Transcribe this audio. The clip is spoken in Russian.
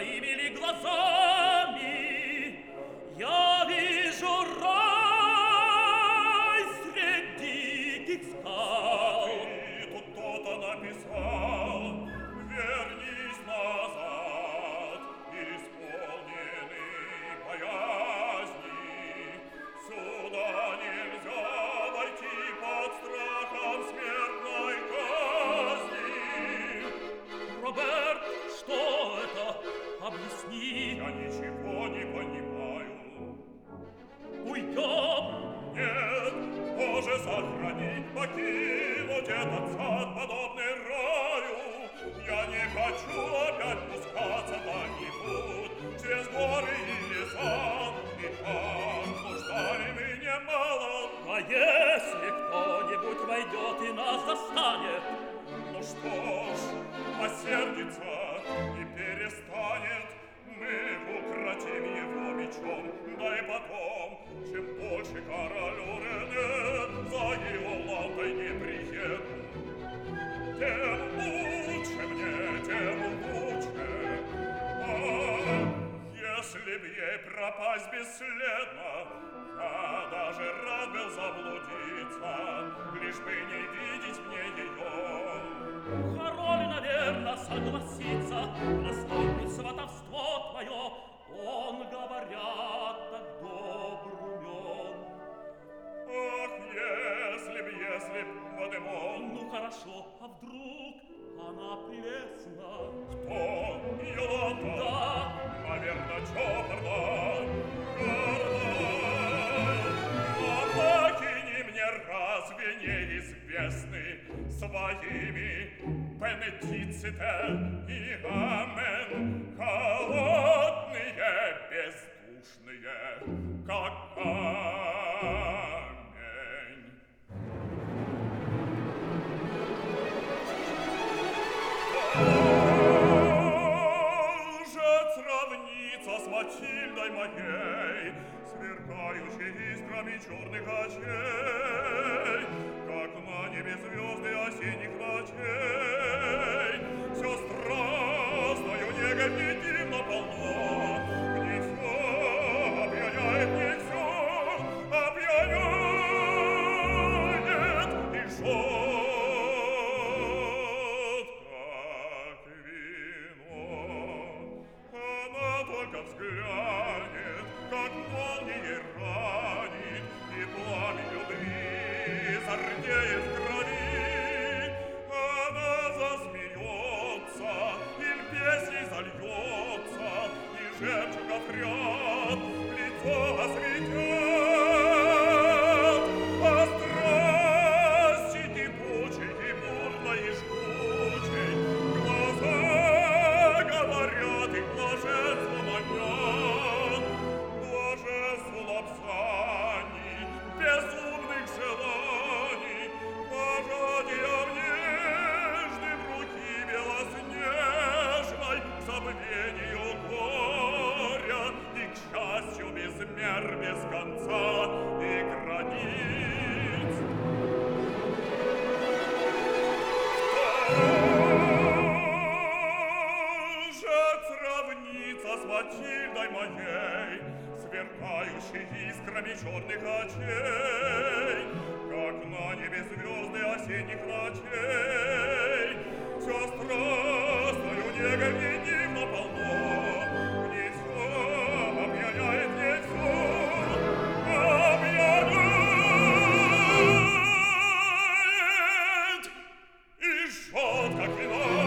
своими ли глазами я вижу рай среди диких скал. Смотри, тут кто-то написал: вернись назад, исполненный боязни. Сюда нельзя войти под страхом смертной казни. Роберт, что это? Объясни. Я ничего не понимаю. Уйдем. Нет, Боже, сохрани, покинуть этот сад, подобный раю. Я не хочу опять пускаться куда-нибудь через горы и леса. И так ждали мы немало. А если кто-нибудь войдет и нас застанет? Ну что ж, осердится и перестанет. Мы укротим его мечом, да и потом, чем больше королю Рене за Иолантой не приеду, тем лучше мне, тем лучше. А если б ей пропасть бесследно, я даже рад был заблудиться, лишь бы не видеть мне ее. Король, наверно, согласится на столь сватовство твое. Он, говорят, так добр умен. Ах, если б, Мадемон. Ну, хорошо, а вдруг она прелестна? Кто? Иоланда? Да. Наверно, чопорна. Покини мне, разве неизвестны своими бенедиците и амен, холодные, бездушные, как камень. Лжец равнится с Матильдой моей, сверкающей искрами черных очей, как на небе звезды осенних ночей. Все страстною негой мне дивно полно, мне все опьяняет, мне все опьяняет и жжет, как вино. Она только взглянет, как молнией ранит, и пламенью бриз ордеет в крови. Она засмеется, или песней зальется, и жемчугов ряд лицо осветят. А страсти кипучей и бурной и жгучей глаза говорят и блаженство манят. Блаженство лапсаний, безумных желаний, пожатием нежным руки белоснежной, к забвению горя и к счастью без мер, без конца и границ. Лжец равнится с Матильдой моей, сверкающей искрами черных очей, как на небе звезды осенних ночей. Все страстною негой мне дивно полно, мне все опьяняет, мне все опьяняет и жжет, как вино.